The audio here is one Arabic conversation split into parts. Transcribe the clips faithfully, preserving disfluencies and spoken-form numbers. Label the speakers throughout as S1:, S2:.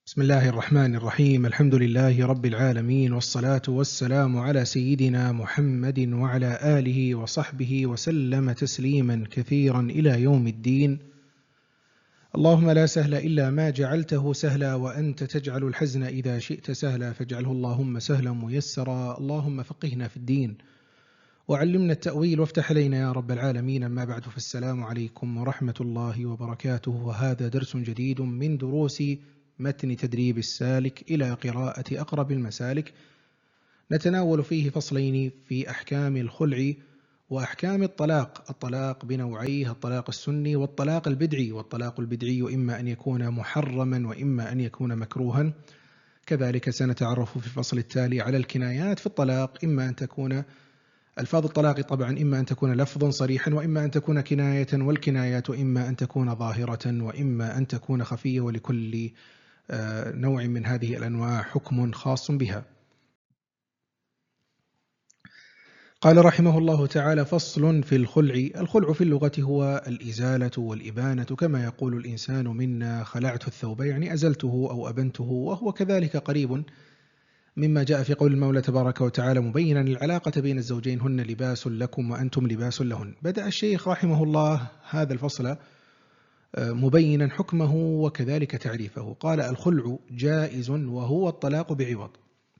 S1: بسم الله الرحمن الرحيم. الحمد لله رب العالمين، والصلاة والسلام على سيدنا محمد وعلى آله وصحبه وسلم تسليما كثيرا إلى يوم الدين. اللهم لا سهل إلا ما جعلته سهلا، وأنت تجعل الحزن إذا شئت سهلا، فاجعله اللهم سهلا ميسرا. اللهم فقهنا في الدين وعلمنا التأويل وافتح علينا يا رب العالمين. أما بعد، فالسلام عليكم ورحمة الله وبركاته، وهذا درس جديد من دروس متن تدريب السالك إلى قراءة أقرب المسالك، نتناول فيه فصلين في أحكام الخلع وأحكام الطلاق. الطلاق بنوعيه: الطلاق السني والطلاق البدعي. والطلاق البدعي إما أن يكون محرما وإما أن يكون مكروها. كذلك سنتعرف في الفصل التالي على الكنايات في الطلاق، إما أن تكون ألفاظ الطلاق طبعا إما أن تكون لفظا صريحا وإما أن تكون كناية، والكنايات إما أن تكون ظاهرة وإما أن تكون خفية، ولكل نوع من هذه الأنواع حكم خاص بها. قال رحمه الله تعالى: فصل في الخلع. الخلع في اللغة هو الإزالة والإبانة، كما يقول الإنسان منا خلعت الثوب، يعني أزلته أو أبنته، وهو كذلك قريب مما جاء في قول المولى تبارك وتعالى مبينا العلاقة بين الزوجين: هن لباس لكم وأنتم لباس لهن. بدأ الشيخ رحمه الله هذا الفصل مبينا حكمه وكذلك تعريفه. قال: الخلع جائز وهو الطلاق بعوض.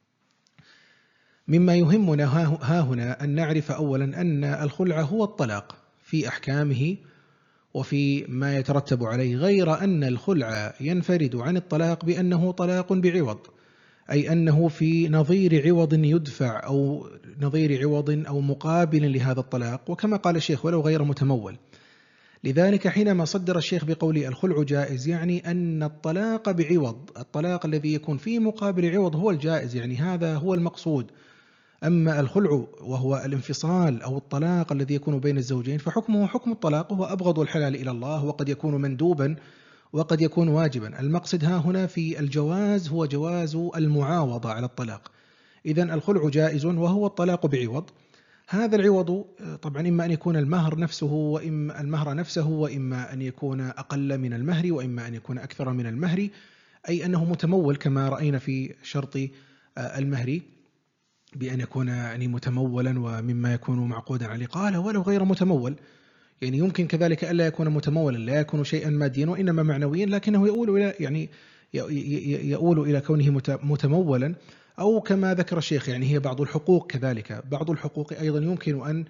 S1: مما يهمنا ها هنا أن نعرف أولا أن الخلع هو الطلاق في أحكامه وفي ما يترتب عليه، غير أن الخلع ينفرد عن الطلاق بأنه طلاق بعوض، أي أنه في نظير عوض يدفع أو نظير عوض أو مقابل لهذا الطلاق، وكما قال الشيخ ولو غير متمول. لذلك حينما صدر الشيخ بقول الخلع جائز، يعني أن الطلاق بعوض، الطلاق الذي يكون في مقابل عوض هو الجائز، يعني هذا هو المقصود. أما الخلع وهو الانفصال أو الطلاق الذي يكون بين الزوجين فحكمه حكم الطلاق، وهو أبغض الحلال إلى الله، وقد يكون مندوبا وقد يكون واجبا. المقصد ها هنا في الجواز هو جواز المعاوضة على الطلاق. إذن الخلع جائز وهو الطلاق بعوض. هذا العوض طبعا إما أن يكون المهر نفسه وإما المهر نفسه وإما أن يكون أقل من المهر وإما أن يكون أكثر من المهر، أي أنه متمول كما رأينا في شرط المهر بأن يكون يعني متمولا ومما يكون معقودا عليه. قال: ولو غير متمول، يعني يمكن كذلك ألا يكون متمولا، لا يكون شيئا ماديا وإنما معنويا، لكنه يؤول إلى يعني يؤول إلى كونه متمولا. أو كما ذكر الشيخ يعني هي بعض الحقوق، كذلك بعض الحقوق أيضا يمكن أن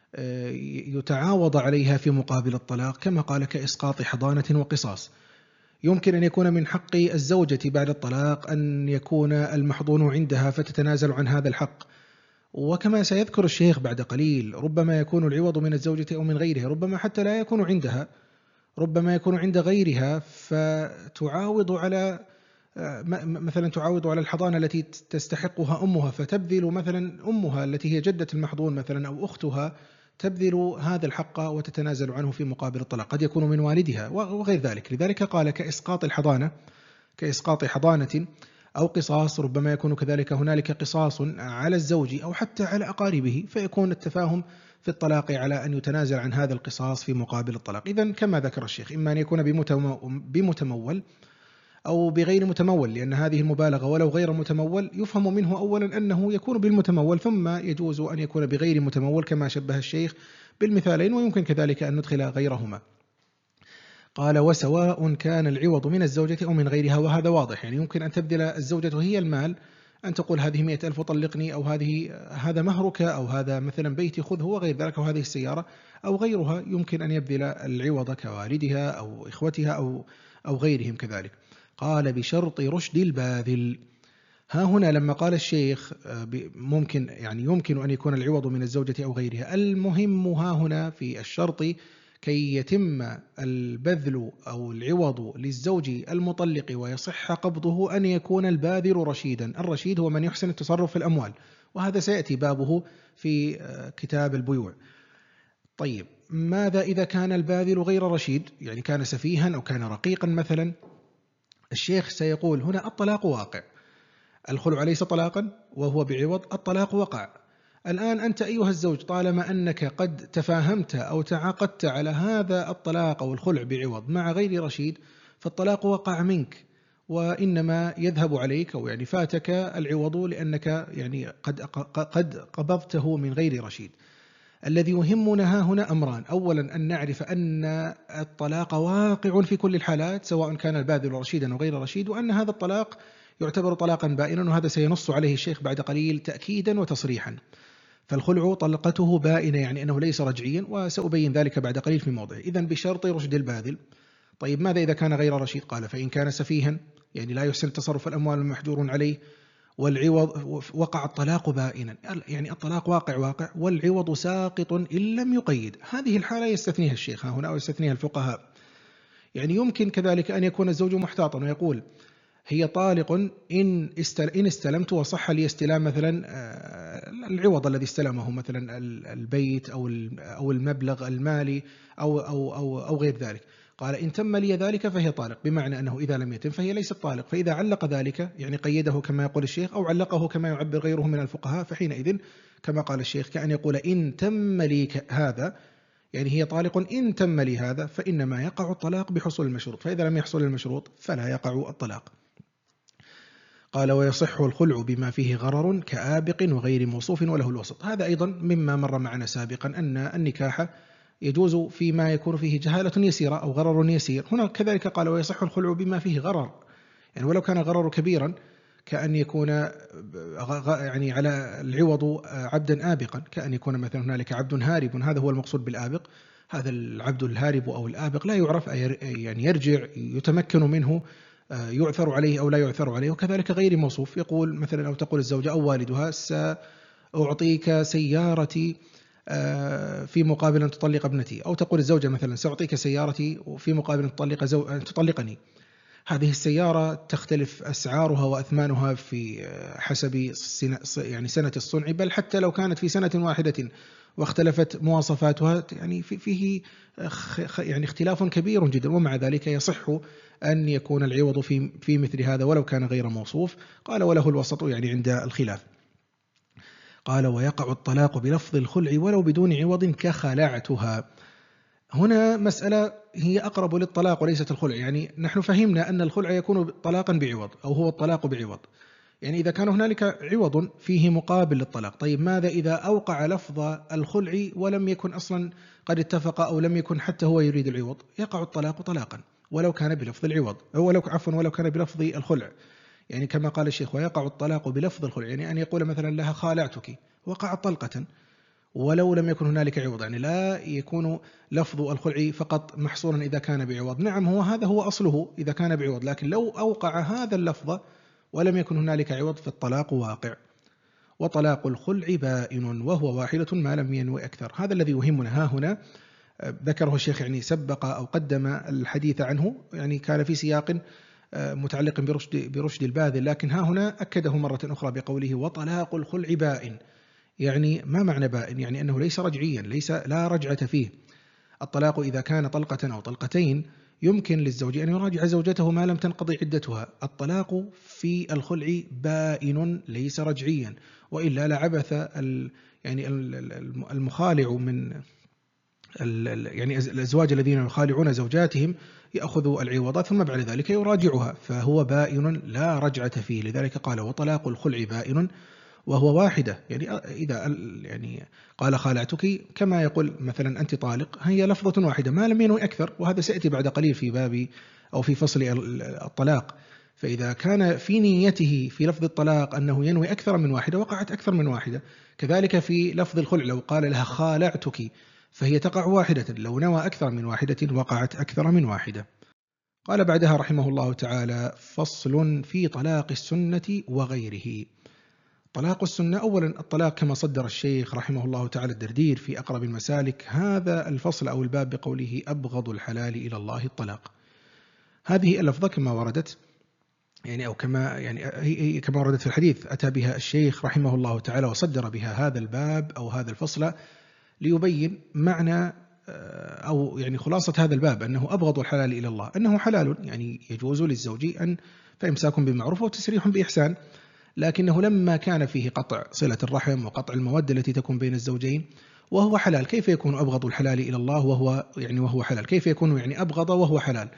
S1: يتعاوض عليها في مقابل الطلاق، كما قال كإسقاط حضانة وقصاص. يمكن أن يكون من حق الزوجة بعد الطلاق أن يكون المحضون عندها فتتنازل عن هذا الحق، وكما سيذكر الشيخ بعد قليل ربما يكون العوض من الزوجة أو من غيرها، ربما حتى لا يكون عندها، ربما يكون عند غيرها، فتعاوض على مثلا تعاوض على الحضانة التي تستحقها أمها، فتبذل مثلا أمها التي هي جدة المحضون مثلا أو أختها تبذل هذا الحق وتتنازل عنه في مقابل الطلاق، قد يكون من والدها وغير ذلك. لذلك قال كإسقاط الحضانة، كإسقاط حضانة أو قصاص، ربما يكون كذلك هنالك قصاص على الزوج أو حتى على أقاربه، فيكون التفاهم في الطلاق على أن يتنازل عن هذا القصاص في مقابل الطلاق. إذن كما ذكر الشيخ إما أن يكون بمتمول أو بغير متمول، لأن هذه المبالغة ولو غير متمول يفهم منه أولا أنه يكون بالمتمول، ثم يجوز أن يكون بغير متمول كما شبه الشيخ بالمثالين، ويمكن كذلك أن ندخل غيرهما. قال: وسواء كان العوض من الزوجة أو من غيرها. وهذا واضح، يعني يمكن أن تبذل الزوجة هي المال، أن تقول هذه مئة ألف طلقني، أو هذه هذا مهرك، أو هذا مثلا بيتي خذه وغير ذلك، أو هذه السيارة أو غيرها، يمكن أن يبذل العوض كوالدها أو إخوتها أو أو غيرهم كذلك. قال: بشرط رشد الباذل. ها هنا لما قال الشيخ ممكن يعني يمكن أن يكون العوض من الزوجة أو غيرها، المهم ها هنا في الشرط كي يتم البذل أو العوض للزوج المطلق ويصح قبضه أن يكون الباذل رشيدا. الرشيد هو من يحسن التصرف في الأموال، وهذا سيأتي بابه في كتاب البيوع. طيب، ماذا إذا كان الباذل غير رشيد، يعني كان سفيها أو كان رقيقا مثلا؟ الشيخ سيقول هنا الطلاق واقع، الخلع ليس طلاقا وهو بعوض، الطلاق وقع. الآن أنت أيها الزوج طالما أنك قد تفاهمت أو تعاقدت على هذا الطلاق أو الخلع بعوض مع غير رشيد، فالطلاق وقع منك، وإنما يذهب عليك أو يعني فاتك العوض لأنك يعني قد قد قبضته من غير رشيد. الذي يهمنا ها هنا أمران: أولا أن نعرف أن الطلاق واقع في كل الحالات سواء كان الباذل رشيدا أو غير رشيد، وأن هذا الطلاق يعتبر طلاقا بائنا، وهذا سينص عليه الشيخ بعد قليل تأكيدا وتصريحا. فالخلع طلقته بائنة يعني أنه ليس رجعيا، وسأبين ذلك بعد قليل في موضعه. إذن بشرط رشد الباذل. طيب ماذا إذا كان غير رشيد؟ قال: فإن كان سفيها يعني لا يحسن تصرف الأموال المحجور عليه، والعوض وقع الطلاق بائنا، يعني الطلاق واقع واقع والعوض ساقط إن لم يقيد. هذه الحالة يستثنيها الشيخ هنا ويستثنيها الفقهاء. يعني يمكن كذلك أن يكون الزوج محتاطا ويقول: هي طالق إن إن استلمت وصح لي استلام مثلا العوض الذي استلمه، مثلا البيت أو أو المبلغ المالي أو أو أو أو غير ذلك. قال: إن تم لي ذلك فهي طالق، بمعنى أنه إذا لم يتم فهي ليست طالق. فإذا علق ذلك يعني قيده كما يقول الشيخ، أو علقه كما يعبر غيره من الفقهاء، فحينئذ كما قال الشيخ كأن يقول: إن تم لي هذا يعني هي طالق إن تم لي هذا، فإنما يقع الطلاق بحصول المشروط، فإذا لم يحصل المشروط فلا يقع الطلاق. قال: ويصح الخلع بما فيه غرر كآبق وغير موصوف وله الوسط. هذا أيضا مما مر معنا سابقا، أن النكاح يجوز فيما يكون فيه جهالة يسيرة أو غرر يسير. هنا كذلك قال: ويصح الخلع بما فيه غرر، يعني ولو كان غرر كبيرا كأن يكون يعني على العوض عبدا آبقا، كأن يكون مثلا هنالك عبد هارب، هذا هو المقصود بالآبق. هذا العبد الهارب أو الآبق لا يعرف، يعني يرجع يتمكن منه، يعثر عليه أو لا يعثر عليه. وكذلك غير موصوف، يقول مثلا أو تقول الزوجة أو والدها: سأعطيك سيارتي في مقابل أن تطلق ابنتي، أو تقول الزوجة مثلا: سأعطيك سيارتي في مقابل أن تطلق زو... أن تطلقني. هذه السيارة تختلف أسعارها وأثمانها في حسب سنة يعني سنة الصنع، بل حتى لو كانت في سنة واحدة واختلفت مواصفاتها يعني فيه يعني اختلاف كبير جدا، ومع ذلك يصح أن يكون العوض في في مثل هذا ولو كان غير موصوف. قال: وله الوسط يعني عند الخلاف. قال: ويقع الطلاق بلفظ الخلع ولو بدون عوض كخلعتها. هنا مسألة هي أقرب للطلاق وليست الخلع. يعني نحن فهمنا أن الخلع يكون طلاقا بعوض أو هو الطلاق بعوض، يعني إذا كان هنالك عوض فيه مقابل للطلاق. طيب ماذا إذا أوقع لفظ الخلع ولم يكن أصلا قد اتفق أو لم يكن حتى هو يريد العوض؟ يقع الطلاق طلاقا ولو كان بلفظ العوض، أو ولو عفوا ولو كان بلفظ الخلع. يعني كما قال الشيخ: ويقع الطلاق بلفظ الخلع، يعني أن يقول مثلا لها: خالعتك، وقعت طلقة ولو لم يكن هنالك عوض. يعني لا يكون لفظ الخلع فقط محصورا إذا كان بعوض. نعم، هو هذا هو أصله إذا كان بعوض، لكن لو أوقع هذا اللفظ ولم يكن هنالك عوض فالطلاق واقع. وطلاق الخلع بائن وهو واحدة ما لم ينوي أكثر. هذا الذي يهمنا ها هنا، ذكره الشيخ يعني سبق أو قدم الحديث عنه، يعني كان في سياق متعلق برشد برشد الباذل، لكن ها هنا أكده مرة أخرى بقوله: وطلاق الخلع بائن. يعني ما معنى بائن؟ يعني أنه ليس رجعيا، ليس لا رجعة فيه. الطلاق إذا كان طلقة أو طلقتين يمكن للزوج أن يراجع زوجته ما لم تنقضي عدتها. الطلاق في الخلع بائن ليس رجعيا، وإلا لعبث يعني المخالع من يعني الأزواج الذين يخالعون زوجاتهم يأخذوا العوضات ثم بعد ذلك يراجعها، فهو بائن لا رجعة فيه. لذلك قال: وطلاق الخلع بائن وهو واحدة. يعني إذا يعني قال: خالعتك، كما يقول مثلا: أنت طالق، هي لفظة واحدة ما لم ينوي أكثر، وهذا سيأتي بعد قليل في باب أو في فصل الطلاق. فإذا كان في نيته في لفظ الطلاق أنه ينوي أكثر من واحدة وقعت أكثر من واحدة. كذلك في لفظ الخلع لو قال لها: خالعتك، فهي تقع واحدة، لو نوى أكثر من واحدة وقعت أكثر من واحدة. قال بعدها رحمه الله تعالى: فصل في طلاق السنة وغيره. طلاق السنة، أولا الطلاق كما صدر الشيخ رحمه الله تعالى الدردير في أقرب المسالك هذا الفصل أو الباب بقوله: أبغض الحلال إلى الله الطلاق. هذه اللفظة كما وردت يعني أو كما يعني هي كما وردت في الحديث أتى بها الشيخ رحمه الله تعالى وصدر بها هذا الباب أو هذا الفصل ليبين معنى أو يعني خلاصة هذا الباب، أنه أبغض الحلال إلى الله، أنه حلال يعني يجوز للزوج أن فإمساك بمعروف وتسريح بإحسان، لكنه لما كان فيه قطع صلة الرحم وقطع المودة التي تكون بين الزوجين وهو حلال، كيف يكون أبغض الحلال إلى الله وهو يعني وهو حلال؟ كيف يكون يعني أبغض وهو حلال؟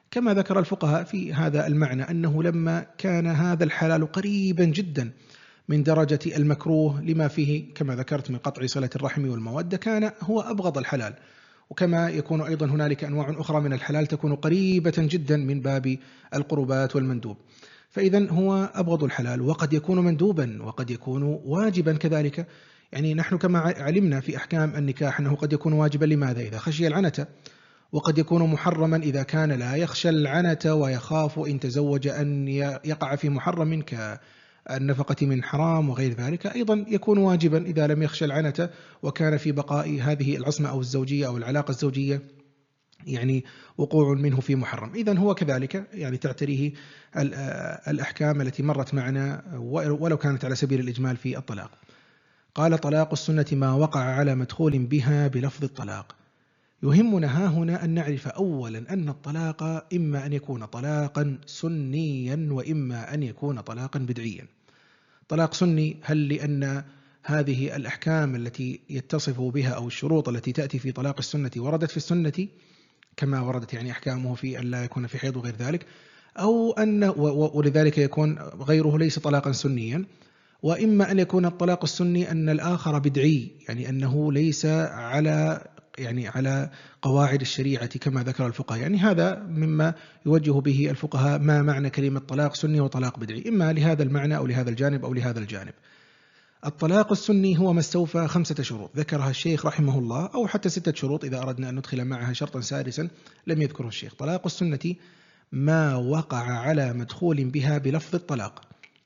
S1: كما ذكر الفقهاء في هذا المعنى أنه لما كان هذا الحلال قريبا جدا من درجة المكروه لما فيه كما ذكرت من قطع صلة الرحم والمودة كان هو أبغض الحلال. وكما يكون أيضا هنالك أنواع أخرى من الحلال تكون قريبة جدا من باب القربات والمندوب، فإذا هو أبغض الحلال، وقد يكون مندوبا وقد يكون واجبا كذلك. يعني نحن كما علمنا في أحكام النكاح أنه قد يكون واجبا لماذا؟ إذا خشي العنة، وقد يكون محرما إذا كان لا يخشى العنة ويخاف إن تزوج أن يقع في محرم كالنفقة من حرام وغير ذلك. أيضا يكون واجبا إذا لم يخشى العنة وكان في بقاء هذه العصمة أو الزوجية أو العلاقة الزوجية يعني وقوع منه في محرم. إذن هو كذلك يعني تعتريه الأحكام التي مرت معنا ولو كانت على سبيل الإجمال في الطلاق. قال: طلاق السنة ما وقع على مدخول بها بلفظ الطلاق. يهمنا ها هنا أن نعرف أولا أن الطلاق إما أن يكون طلاقا سنيا وإما أن يكون طلاقا بدعيا. طلاق سني هل لأن هذه الأحكام التي يتصف بها أو الشروط التي تأتي في طلاق السنة وردت في السنة كما وردت يعني أحكامه في أن لا يكون في حيض وغير ذلك، أو أن ولذلك يكون غيره ليس طلاقا سنيا. وإما أن يكون الطلاق السني أن الآخر بدعي، يعني أنه ليس على يعني على قواعد الشريعة كما ذكر الفقهاء. يعني هذا مما يوجه به الفقهاء ما معنى كلمة طلاق سني وطلاق بدعي، إما لهذا المعنى أو لهذا الجانب أو لهذا الجانب. الطلاق السني هو ما استوفى خمسة شروط ذكرها الشيخ رحمه الله، أو حتى ستة شروط إذا أردنا أن ندخل معها شرطا سادسا لم يذكره الشيخ. طلاق السنة ما وقع على مدخول بها بلفظ الطلاق.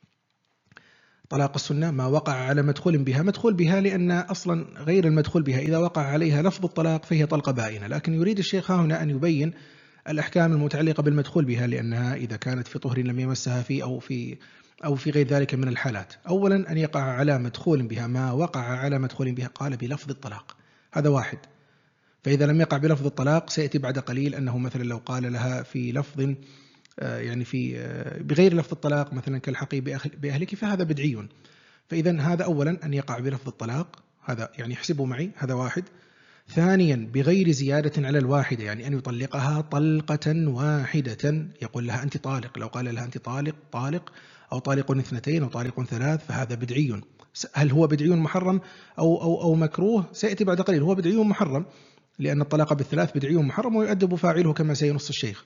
S1: طلاق السنة ما وقع على مدخول بها، مدخول بها لأن أصلا غير المدخول بها إذا وقع عليها لفظ الطلاق فهي طلقة بائنة، لكن يريد الشيخ هنا أن يبين الأحكام المتعلقة بالمدخول بها، لأنها إذا كانت في طهر لم يمسها فيه أو في أو في غير ذلك من الحالات. أولا أن يقع على مدخول بها ما وقع على مدخول بها، قال بلفظ الطلاق، هذا واحد. فإذا لم يقع بلفظ الطلاق سيأتي بعد قليل أنه مثلا لو قال لها في لفظ يعني في بغير لفظ الطلاق مثلا كالحقي بأهلك فهذا بدعي. فإذا هذا أولا أن يقع بلفظ الطلاق، هذا يعني احسبوا معي، هذا واحد. ثانيا بغير زيادة على الواحدة، يعني أن يطلقها طلقة واحدة، يقول لها أنت طالق، لو قال لها أنت طالق طالق أو طالق اثنتين أو طالق ثلاث فهذا بدعي. هل هو بدعي محرم أو, أو, أو مكروه؟ سيأتي بعد قليل. هو بدعي محرم لأن الطلاق بالثلاث بدعي محرم ويؤدب فاعله كما سينص الشيخ.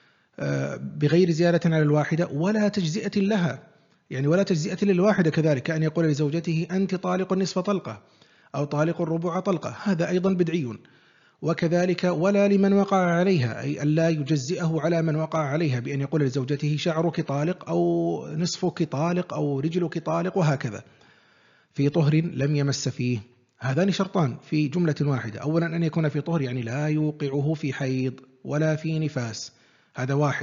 S1: بغير زيادة على الواحدة ولا تجزئة لها، يعني ولا تجزئة للواحدة كذلك، كأن يقول لزوجته أنت طالق نصف طلقة أو طالق ربع طلقة، هذا أيضا بدعي. وكذلك ولا لمن وقع عليها، أي ألا يجزئه على من وقع عليها بأن يقول لزوجته شعرك طالق أو نصفك طالق أو رجلك طالق وهكذا في طهر لم يمس فيه. هذان شرطان في جملة واحدة. أولا أن يكون في طهر يعني لا يوقعه في حيض ولا في نفاس، هذا واحد.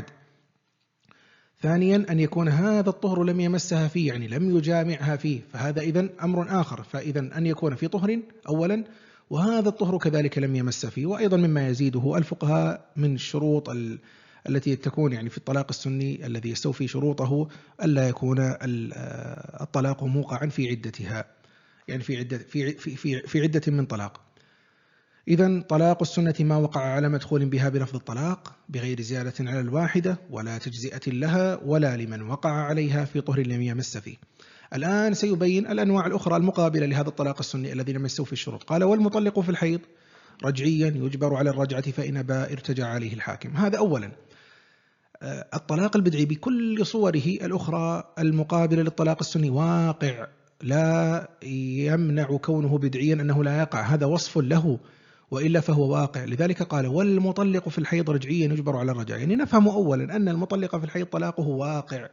S1: ثانيا أن يكون هذا الطهر لم يمسها فيه، يعني لم يجامعها فيه، فهذا إذن أمر آخر. فإذا أن يكون في طهر أولا وهذا الطهر كذلك لم يمس فيه. وأيضا مما يزيده الفقهاء من الشروط التي تكون يعني في الطلاق السني الذي يستوفي شروطه ألا يكون الطلاق موقعا في عدتها، يعني في عدة في في في, في عدة من طلاق. إذن طلاق السنة ما وقع على مدخول بها بلفظ الطلاق بغير زيادة على الواحدة ولا تجزئة لها ولا لمن وقع عليها في طهر لم يمس فيه. الآن سيبين الأنواع الأخرى المقابلة لهذا الطلاق السني الذي لم يستوفي الشروط. قال: والمطلق في الحيض رجعيا يجبر على الرجعة فإن باء ارتجع عليه الحاكم. هذا أولا. الطلاق البدعي بكل صوره الأخرى المقابلة للطلاق السني واقع، لا يمنع كونه بدعيا أنه لا يقع، هذا وصف له وإلا فهو واقع. لذلك قال: والمطلق في الحيض رجعيا يجبر على الرجعة، يعني نفهم أولا أن المطلق في الحيض طلاقه واقع،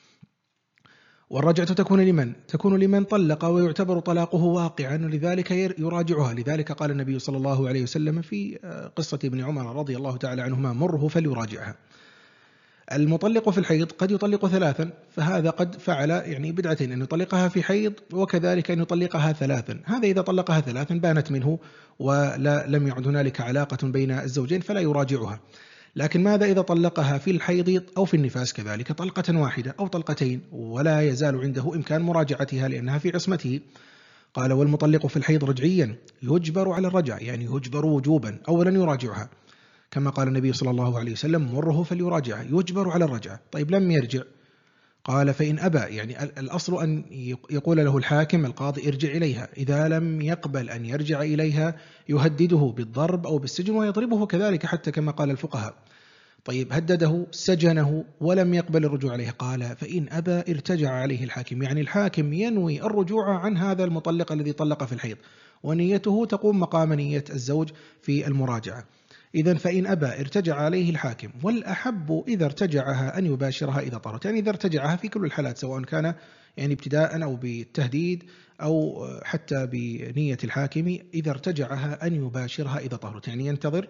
S1: والرجعة تكون لمن؟ تكون لمن طلق ويعتبر طلاقه واقعا، لذلك يراجعها. لذلك قال النبي صلى الله عليه وسلم في قصة ابن عمر رضي الله تعالى عنهما: مره فليراجعها. المطلق في الحيض قد يطلق ثلاثا، فهذا قد فعل يعني بدعتين، أن يطلقها في حيض وكذلك أن يطلقها ثلاثا. هذا إذا طلقها ثلاثا بانت منه ولا لم يعد هنالك علاقة بين الزوجين فلا يراجعها. لكن ماذا إذا طلقها في الحيض أو في النفاس كذلك طلقة واحدة أو طلقتين ولا يزال عنده إمكان مراجعتها لأنها في عصمته؟ قال: والمطلق في الحيض رجعيا يجبر على الرجع، يعني يجبر وجوبا. أولا يراجعها كما قال النبي صلى الله عليه وسلم: مره فليراجع، يجبر على الرجعة. طيب لم يرجع، قال: فإن أبى، يعني الأصل أن يقول له الحاكم القاضي: ارجع إليها. إذا لم يقبل أن يرجع إليها يهدده بالضرب أو بالسجن، ويضربه كذلك حتى كما قال الفقهاء. طيب هدده، سجنه، ولم يقبل الرجوع عليه، قال: فإن أبى ارتجع عليه الحاكم. يعني الحاكم ينوي الرجوع عن هذا المطلق الذي طلق في الحيض، ونيته تقوم مقام نية الزوج في المراجعة. إذن فإن أبى ارتجع عليه الحاكم، والأحب إذا ارتجعها أن يباشرها إذا طهرت. يعني إذا ارتجعها في كل الحالات، سواء كان يعني ابتداء أو بالتهديد أو حتى بنية الحاكم، إذا ارتجعها أن يباشرها إذا طهرت، يعني ينتظر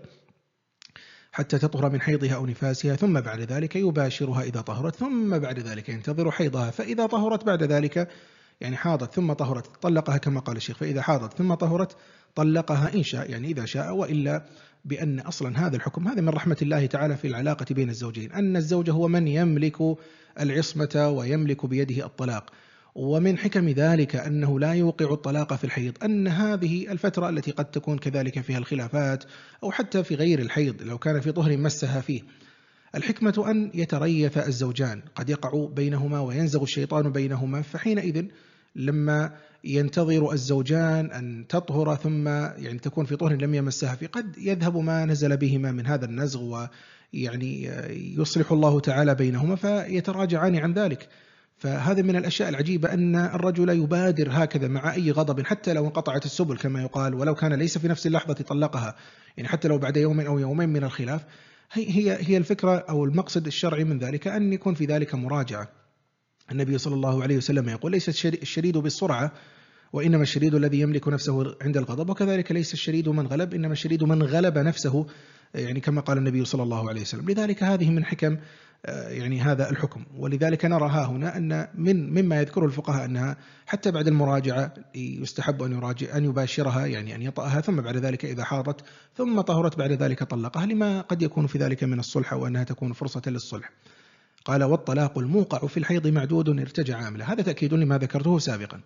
S1: حتى تطهر من حيضها أو نفاسها، ثم بعد ذلك يباشرها إذا طهرت، ثم بعد ذلك ينتظر حيضها، فإذا طهرت بعد ذلك، يعني حاضت ثم طهرت طلقها كما قال الشيخ، فإذا حاضت ثم طهرت طلقها إن شاء، يعني إذا شاء، وإلا بأن أصلا هذا الحكم هذا من رحمة الله تعالى في العلاقة بين الزوجين، أن الزوج هو من يملك العصمة ويملك بيده الطلاق. ومن حكم ذلك أنه لا يوقع الطلاق في الحيض، أن هذه الفترة التي قد تكون كذلك فيها الخلافات، أو حتى في غير الحيض لو كان في طهر مسها فيه، الحكمة أن يتريث الزوجان، قد يقع بينهما وينزغ الشيطان بينهما، فحينئذ لما ينتظر الزوجان أن تطهر ثم يعني تكون في طهر لم يمسها فيه، قد يذهب ما نزل بهما من هذا النزغ، ويعني يصلح الله تعالى بينهما فيتراجعان عن ذلك. فهذا من الأشياء العجيبة أن الرجل يبادر هكذا مع أي غضب، حتى لو انقطعت السبل كما يقال، ولو كان ليس في نفس اللحظة طلقها، يعني حتى لو بعد يوم أو يومين من الخلاف، هي هي الفكرة أو المقصد الشرعي من ذلك أن يكون في ذلك مراجعة. النبي صلى الله عليه وسلم يقول: ليس الشريد بالسرعة، وإنما الشريد الذي يملك نفسه عند الغضب، وكذلك ليس الشريد من غلب، إنما الشريد من غلب نفسه، يعني كما قال النبي صلى الله عليه وسلم. لذلك هذه من حكم يعني هذا الحكم، ولذلك نرى ها هنا أن من مما يذكره الفقهاء أنها حتى بعد المراجعة يستحب أن يراجع أن يباشرها، يعني أن يطأها، ثم بعد ذلك إذا حاضت ثم طهرت بعد ذلك طلقها، لما قد يكون في ذلك من الصلح، وأنها تكون فرصة للصلح. قال: والطلاق الموقع في الحيض معدود ارتجع عامله. هذا تأكيد لما ذكرته سابقا،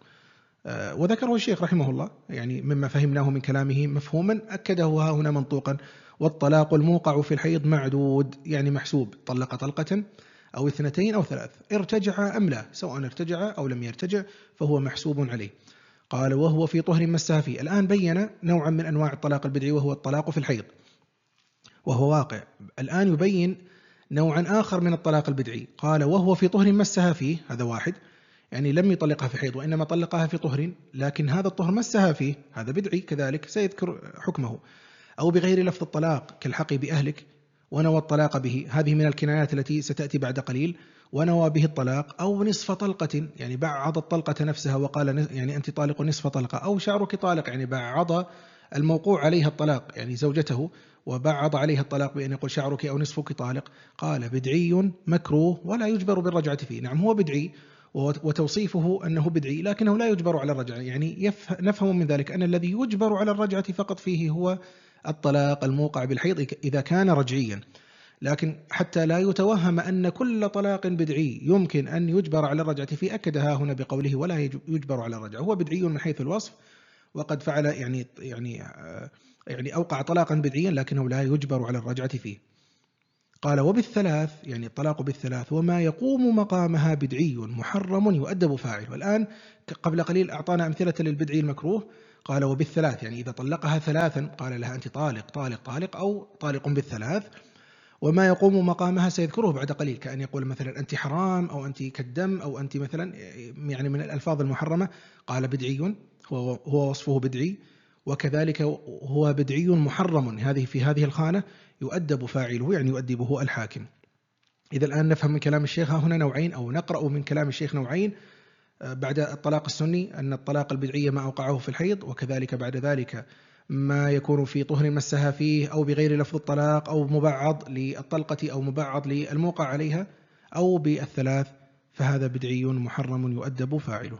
S1: وذكره الشيخ رحمه الله، يعني مما فهمناه من كلامه مفهوما أكده ها هنا منطوقا: والطلاق الموقع في الحيض معدود، يعني محسوب، طلق طلقة أو اثنتين أو ثلاث، ارتجع أم لا، سواء ارتجع أو لم يرتجع فهو محسوب عليه. قال: وهو في طهر مسها فيه. الآن بين نوعا من أنواع الطلاق البدعي وهو الطلاق في الحيض، وهو واقع. الآن يبين نوعا آخر من الطلاق البدعي. قال: وهو في طهر مسها فيه، هذا واحد، يعني لم يطلقها في حيض وإنما طلقها في طهر، لكن هذا الطهر مسها فيه، هذا بدعي كذلك سيذكر حكمه. أو بغير لفظ الطلاق كالحقي بأهلك ونوى الطلاق به، هذه من الكنايات التي ستأتي بعد قليل، ونوى به الطلاق. أو نصف طلقة، يعني بعض الطلقة نفسها وقال يعني أنت طالق نصف طلقة. أو شعرك طالق، يعني بعض الموقوع عليها الطلاق، يعني زوجته، وبعض عليها الطلاق بأن يقول شعرك أو نصفك طالق. قال: بدعي مكروه ولا يجبر بالرجعة فيه. نعم هو بدعي، وتوصيفه أنه بدعي، لكنه لا يجبر على الرجعة. يعني نفهم من ذلك أن الذي يجبر على الرجعة فقط فيه هو الطلاق الموقع بالحيض إذا كان رجعيا. لكن حتى لا يتوهم أن كل طلاق بدعي يمكن أن يجبر على الرجعة فيه، أكدها هنا بقوله: ولا يجبر على الرجعة. هو بدعي من حيث الوصف، وقد فعل يعني يعني يعني أوقع طلاقا بدعيا، لكنه لا يجبر على الرجعة فيه. قال: وبالثلاث، يعني الطلاق بالثلاث، وما يقوم مقامها بدعي محرم يؤدب فاعل. والآن قبل قليل أعطانا أمثلة للبدعي المكروه، قال: وبالثلاث، يعني إذا طلقها ثلاثا قال لها أنت طالق طالق طالق، أو طالق بالثلاث. وما يقوم مقامها سيذكره بعد قليل، كأن يقول مثلا أنت حرام، أو أنت كالدم، أو أنت مثلا يعني من الألفاظ المحرمة. قال: بدعي، هو هو وصفه بدعي، وكذلك هو بدعي محرم، هذه في هذه الخانة يؤدب فاعله، يعني يؤدبه الحاكم. إذا الآن نفهم من كلام الشيخ هنا نوعين، أو نقرأ من كلام الشيخ نوعين بعد الطلاق السني: أن الطلاق البدعي ما أوقعه في الحيض، وكذلك بعد ذلك ما يكون في طهر مسها فيه، أو بغير لفظ الطلاق، أو مبعض للطلقة، أو مبعض للموقع عليها، أو بالثلاث، فهذا بدعي محرم يؤدب فاعله.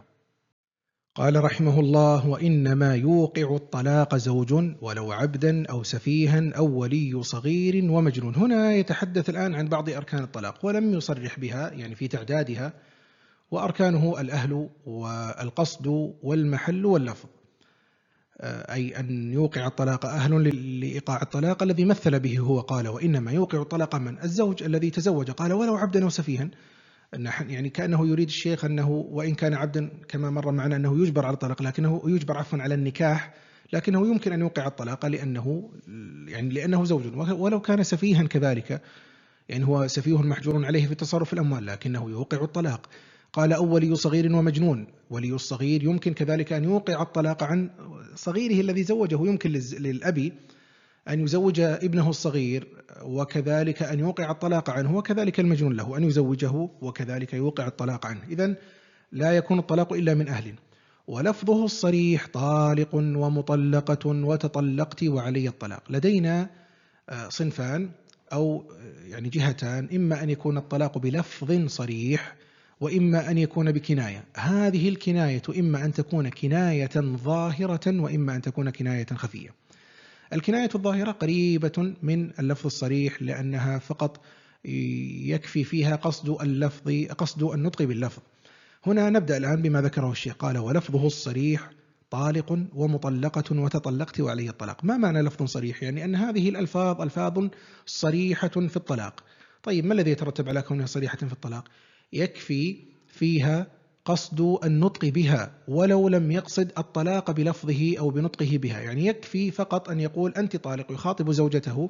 S1: قال رحمه الله: وإنما يوقع الطلاق زوج ولو عبدا أو سفيها أو ولي صغير ومجنون. هنا يتحدث الآن عن بعض أركان الطلاق، ولم يصرح بها يعني في تعدادها، وأركانه الأهل والقصد والمحل واللفظ. أي أن يوقع الطلاق أهل لإيقاع الطلاق الذي مثل به هو، قال وإنما يوقع الطلاق من الزوج الذي تزوج، قال ولو عبدا أو سفيها، يعني كأنه يريد الشيخ أنه وإن كان عبدا كما مر معنا أنه يجبر على الطلاق، لكنه يجبر عفوا على النكاح، لكنه يمكن أن يوقع الطلاق لأنه يعني لأنه زوج، ولو كان سفيها كذلك، يعني هو سفيه محجور عليه في تصرف الأموال لكنه يوقع الطلاق. قال أو ولي صغير ومجنون، ولي الصغير يمكن كذلك أن يوقع الطلاق عن صغيره الذي زوجه، يمكن للأبي أن يزوج ابنه الصغير وكذلك أن يوقع الطلاق عنه، وكذلك المجنون له أن يزوجه وكذلك يوقع الطلاق عنه. إذن لا يكون الطلاق إلا من أهل. ولفظه الصريح طالق ومطلقة وتطلقت وعلي الطلاق. لدينا صنفان أو يعني جهتان، إما أن يكون الطلاق بلفظ صريح وإما أن يكون بكناية. هذه الكناية إما أن تكون كناية ظاهرة وإما أن تكون كناية خفية. الكناية الظاهرة قريبة من اللفظ الصريح لأنها فقط يكفي فيها قصد اللفظ قصد النطق باللفظ. هنا نبدأ الآن بما ذكره الشيخ، قال ولفظه الصريح طالق ومطلقة وتطلقت وعليه الطلاق. ما معنى لفظ صريح؟ يعني أن هذه الألفاظ ألفاظ صريحة في الطلاق. طيب ما الذي يترتب على كونها صريحة في الطلاق؟ يكفي فيها قصد النطق بها ولو لم يقصد الطلاق بلفظه أو بنطقه بها، يعني يكفي فقط أن يقول أنت طالق، يخاطب زوجته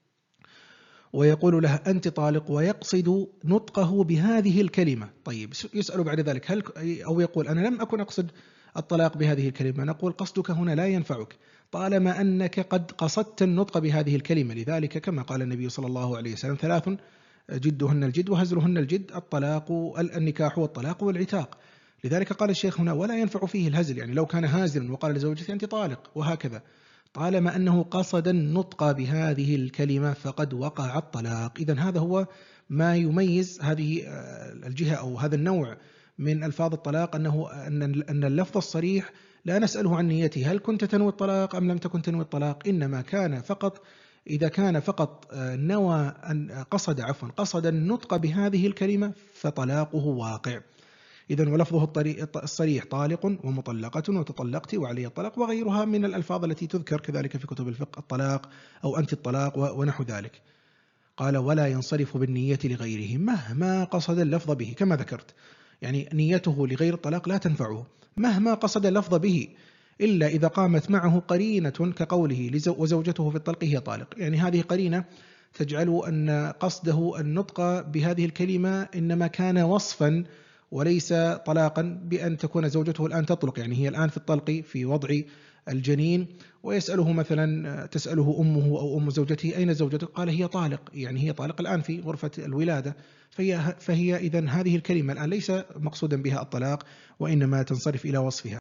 S1: ويقول لها أنت طالق ويقصد نطقه بهذه الكلمة. طيب يسأل بعد ذلك هل أو يقول أنا لم أكن أقصد الطلاق بهذه الكلمة، نقول قصدك هنا لا ينفعك طالما أنك قد قصدت النطق بهذه الكلمة. لذلك كما قال النبي صلى الله عليه وسلم ثلاث جدهن الجد وهزلهن الجد، الطلاق النكاح والطلاق والعتاق. لذلك قال الشيخ هنا ولا ينفع فيه الهزل، يعني لو كان هازلا وقال لزوجته أنت طالق وهكذا، طالما أنه قصد النطق بهذه الكلمة فقد وقع الطلاق. إذن هذا هو ما يميز هذه الجهة أو هذا النوع من ألفاظ الطلاق، أنه أن اللفظ الصريح لا نسأله عن نيته هل كنت تنوي الطلاق أم لم تكن تنوي الطلاق، إنما كان فقط إذا كان فقط نوى أن قصد عفوا قصد النطق بهذه الكلمة فطلاقه واقع. إذن ولفظه الصريح طالق ومطلقة وتطلقت وعلي الطلاق وغيرها من الألفاظ التي تذكر كذلك في كتب الفقه، الطلاق أو أنت الطلاق ونحو ذلك. قال ولا ينصرف بالنية لغيره مهما قصد اللفظ به، كما ذكرت يعني نيته لغير الطلاق لا تنفعه مهما قصد اللفظ به، إلا إذا قامت معه قرينة كقوله وزوجته في الطلق هي طالق، يعني هذه قرينة تجعل أن قصده النطق بهذه الكلمة إنما كان وصفا وليس طلاقا، بأن تكون زوجته الآن تطلق، يعني هي الآن في الطلق في وضع الجنين، ويسأله مثلا تسأله أمه أو أم زوجته أين زوجتك؟ قال هي طالق، يعني هي طالق الآن في غرفة الولادة، فهي, فهي إذن هذه الكلمة الآن ليس مقصودا بها الطلاق وإنما تنصرف إلى وصفها.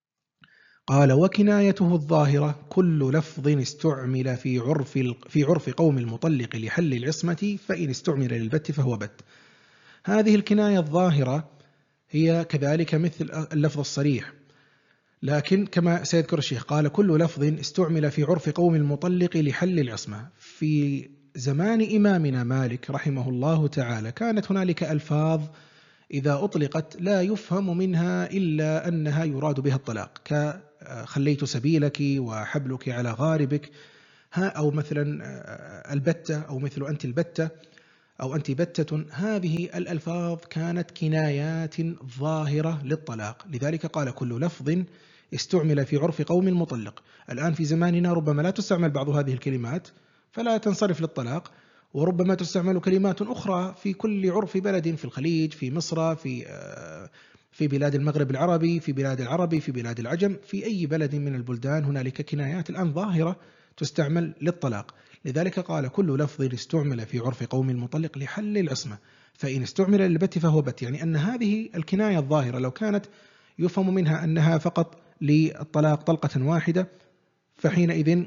S1: قال وكنايته الظاهرة كل لفظ استعمل في عرف في عرف قوم المطلق لحل العصمة فإن استعمل للبت فهو بت. هذه الكناية الظاهرة هي كذلك مثل اللفظ الصريح، لكن كما سيذكر الشيخ قال كل لفظ استعمل في عرف قوم المطلق لحل العصمة. في زمان إمامنا مالك رحمه الله تعالى كانت هنالك ألفاظ إذا أطلقت لا يفهم منها إلا أنها يراد بها الطلاق، كخليت سبيلك وحبلك على غاربك، ها أو مثلا البتة أو مثل أنت البتة أو أنت بتة. هذه الألفاظ كانت كنايات ظاهرة للطلاق، لذلك قال كل لفظ استعمل في عرف قوم المطلق. الآن في زماننا ربما لا تستعمل بعض هذه الكلمات فلا تنصرف للطلاق، وربما تستعمل كلمات أخرى في كل عرف بلد، في الخليج، في مصر، في في بلاد المغرب العربي، في بلاد العربي، في بلاد العجم، في أي بلد من البلدان هنالك كنايات الآن ظاهرة تستعمل للطلاق. لذلك قال كل لفظ استعمل في عرف قوم المطلق لحل العصمة فإن استعمل للبت فهو بت، يعني أن هذه الكناية الظاهرة لو كانت يفهم منها أنها فقط للطلاق طلقة واحدة فحينئذ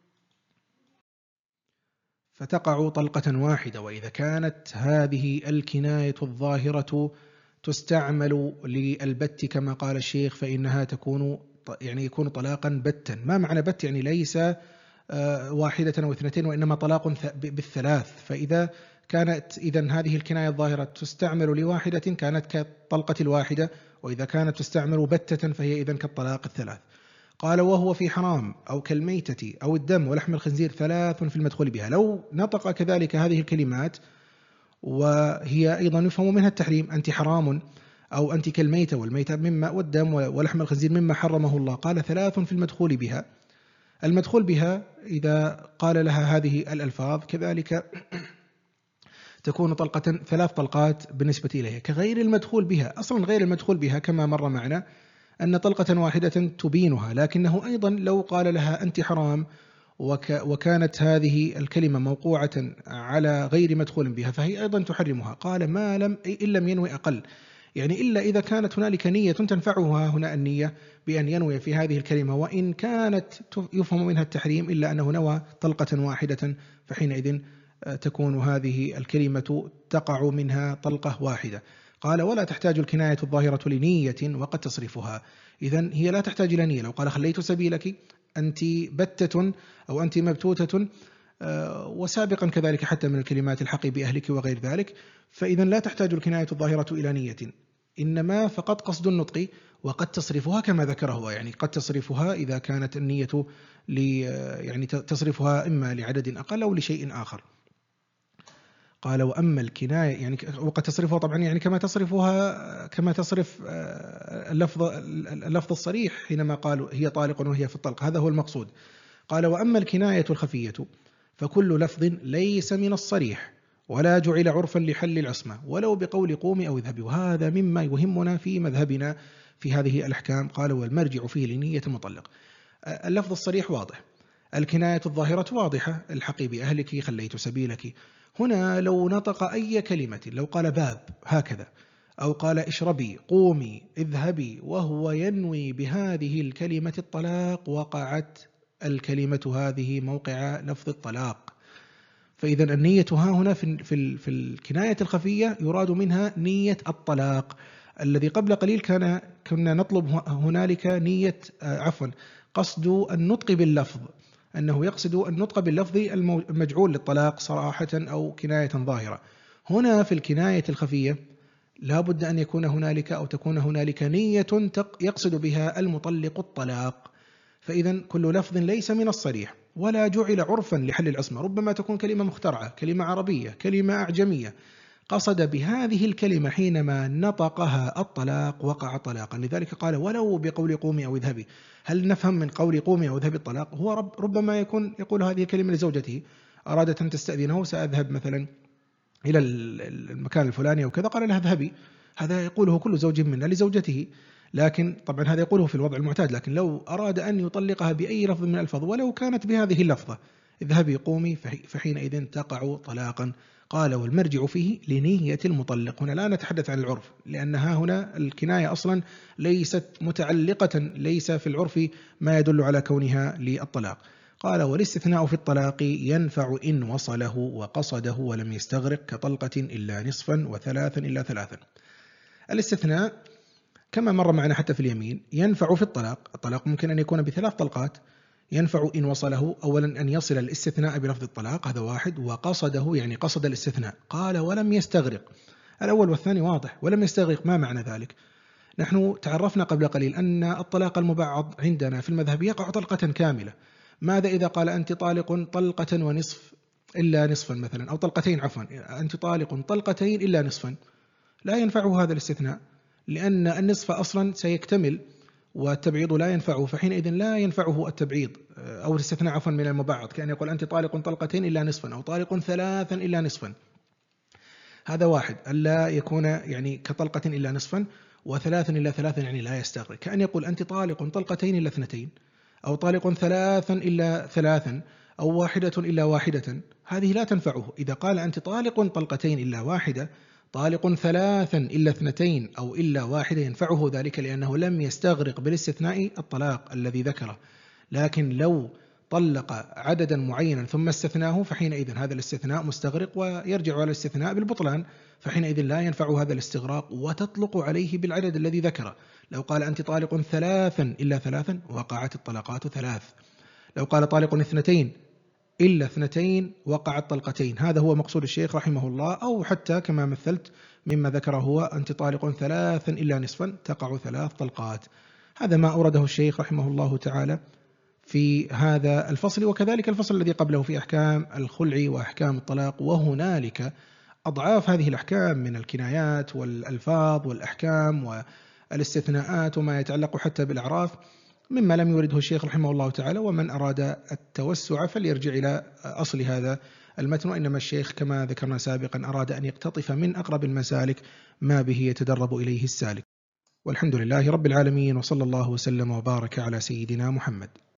S1: فتقع طلقة واحدة، وإذا كانت هذه الكناية الظاهرة تستعمل للبت كما قال الشيخ فإنها تكون يعني يكون طلاقا بتا. ما معنى بت؟ يعني ليس واحدة أو اثنتين وإنما طلاق بالثلاث. فإذا كانت إذن هذه الكناية الظاهرة تستعمل لواحدة كانت كالطلقة الواحدة، وإذا كانت تستعمل بتة فهي إذن كالطلاق الثلاث. قال وهو في حرام أو كالميتة أو الدم ولحم الخنزير ثلاث في المدخول بها. لو نطق كذلك هذه الكلمات وهي أيضا يفهم منها التحريم، أنت حرام أو أنت كالميتة، والميتة مما والدم ولحم الخنزير مما حرمه الله، قال ثلاث في المدخول بها. المدخول بها إذا قال لها هذه الألفاظ كذلك تكون طلقة ثلاث طلقات بالنسبة إليها، كغير المدخول بها. أصلا غير المدخول بها كما مر معنا أن طلقة واحدة تبينها، لكنه أيضا لو قال لها أنت حرام وكانت هذه الكلمة موقوعة على غير مدخول بها فهي أيضا تحرمها. قال ما لم إن لم ينوي أقل، يعني إلا إذا كانت هنالك نية تنفعها هنا النية بأن ينوي في هذه الكلمة، وإن كانت يفهم منها التحريم إلا أنه نوى طلقة واحدة فحينئذ تكون هذه الكلمة تقع منها طلقة واحدة. قال ولا تحتاج الكناية الظاهرة لنية وقد تصرفها. إذن هي لا تحتاج إلى نية. لو قال خليت سبيلك أنت بتة أو أنت مبتوتة، وسابقا كذلك حتى من الكلمات الحقي بأهلك وغير ذلك، فإذا لا تحتاج الكناية الظاهرة إلى نية، إنما فقط قصد النطق وقد تصرفها كما ذكره. يعني قد تصرفها إذا كانت النية يعني تصرفها إما لعدد أقل أو لشيء آخر. قال وأما الكناية يعني وقد تصرفها طبعا يعني كما تصرفها كما تصرف اللفظ اللفظ الصريح حينما قالوا هي طالق وهي في الطلق، هذا هو المقصود. قال وأما الكناية الخفية فكل لفظ ليس من الصريح ولا جعل عرفا لحل العصمة ولو بقول قومي أو اذهبي، وهذا مما يهمنا في مذهبنا في هذه الأحكام. قال والمرجع فيه لنية المطلق. اللفظ الصريح واضح، الكناية الظاهرة واضحة، الحقي بأهلك خليت سبيلك. هنا لو نطق أي كلمة، لو قال باب هكذا أو قال اشربي قومي اذهبي وهو ينوي بهذه الكلمة الطلاق، وقعت الكلمة هذه موقع لفظ الطلاق. فإذا النية ها هنا في في في الكناية الخفية يراد منها نية الطلاق. الذي قبل قليل كان كنا نطلب هنالك نية عفوا قصد النطق باللفظ، أنه يقصد النطق باللفظ المجعول للطلاق صراحة أو كناية ظاهرة. هنا في الكناية الخفية لا بد أن يكون هنالك أو تكون هنالك نية يقصد بها المطلق الطلاق. فإذا كل لفظ ليس من الصريح ولا جعل عرفا لحل العصمة، ربما تكون كلمة مخترعة، كلمة عربية، كلمة أعجمية، قصد بهذه الكلمة حينما نطقها الطلاق وقع طلاقا. لذلك قال ولو بقول قومي أو اذهبي. هل نفهم من قول قومي أو اذهبي الطلاق؟ هو رب ربما يكون يقول هذه الكلمة لزوجته، أرادت أن تستأذنه سأذهب مثلا إلى المكان الفلاني أو كذا، قال لها اذهبي. هذا يقوله كل زوج منا لزوجته، لكن طبعا هذا يقوله في الوضع المعتاد. لكن لو أراد أن يطلقها بأي لفظ من الألفاظ ولو كانت بهذه اللفظة اذهبي قومي فحينئذ تقع طلاقا. قال والمرجع فيه لنية المطلق. هنا لا نتحدث عن العرف، لأنها هنا الكناية أصلا ليست متعلقة، ليس في العرف ما يدل على كونها للطلاق. قال والاستثناء في الطلاق ينفع إن وصله وقصده ولم يستغرق كطلقة إلا نصفا وثلاثا إلا ثلاثا. الاستثناء كما مر معنا حتى في اليمين ينفع في الطلاق. الطلاق ممكن أن يكون بثلاث طلقات، ينفع إن وصله أولا أن يصل الاستثناء بلفظ الطلاق، هذا واحد، وقصده يعني قصد الاستثناء. قال ولم يستغرق. الأول والثاني واضح، ولم يستغرق ما معنى ذلك؟ نحن تعرفنا قبل قليل أن الطلاق المبعض عندنا في المذهب يقع طلقة كاملة. ماذا إذا قال أنت طالق طلقة ونصف إلا نصفا مثلا، أو طلقتين عفوا، أنت طالق طلقتين إلا نصفا؟ لا ينفعه هذا الاستثناء، لأن النصف أصلا سيكتمل والتبعيض لا ينفعه، فحينئذ لا ينفعه التبعيض أو الاستثناء عفوا من المبعض، كأن يقول أنت طالق طلقتين إلا نصفا أو طالق ثلاثا إلا نصفا. هذا واحد، ألا يكون يعني كطلقة إلا نصفا وثلاثا إلا ثلاثا، يعني لا يستغرق. كأن يقول أنت طالق طلقتين إلا اثنتين أو طالق ثلاثا إلا ثلاثا أو واحدة إلا واحدة، هذه لا تنفعه. إذا قال أنت طالق طلقتين إلا واحدة، طالق ثلاثا إلا اثنتين أو إلا واحدة، ينفعه ذلك لأنه لم يستغرق بالاستثناء الطلاق الذي ذكره. لكن لو طلق عددا معينا ثم استثناه فحينئذ هذا الاستثناء مستغرق ويرجع على الاستثناء بالبطلان، فحينئذ لا ينفع هذا الاستغراق وتطلق عليه بالعدد الذي ذكره. لو قال أنت طالق ثلاثا إلا ثلاثا وقعت الطلقات ثلاث. لو قال طالق اثنتين إلا اثنتين وقعت طلقتين. هذا هو مقصود الشيخ رحمه الله. أو حتى كما مثلت مما ذكره هو أنت طالق ثلاثا إلا نصفا، تقع ثلاث طلقات. هذا ما أورده الشيخ رحمه الله تعالى في هذا الفصل، وكذلك الفصل الذي قبله في أحكام الخلع وأحكام الطلاق. وهنالك أضعاف هذه الأحكام من الكنايات والألفاظ والأحكام والاستثناءات وما يتعلق حتى بالأعراف مما لم يورده الشيخ رحمه الله تعالى. ومن أراد التوسع فليرجع إلى أصل هذا المتن، وإنما الشيخ كما ذكرنا سابقا أراد أن يقتطف من أقرب المسالك ما به يتدرب إليه السالك. والحمد لله رب العالمين، وصلى الله وسلم وبارك على سيدنا محمد.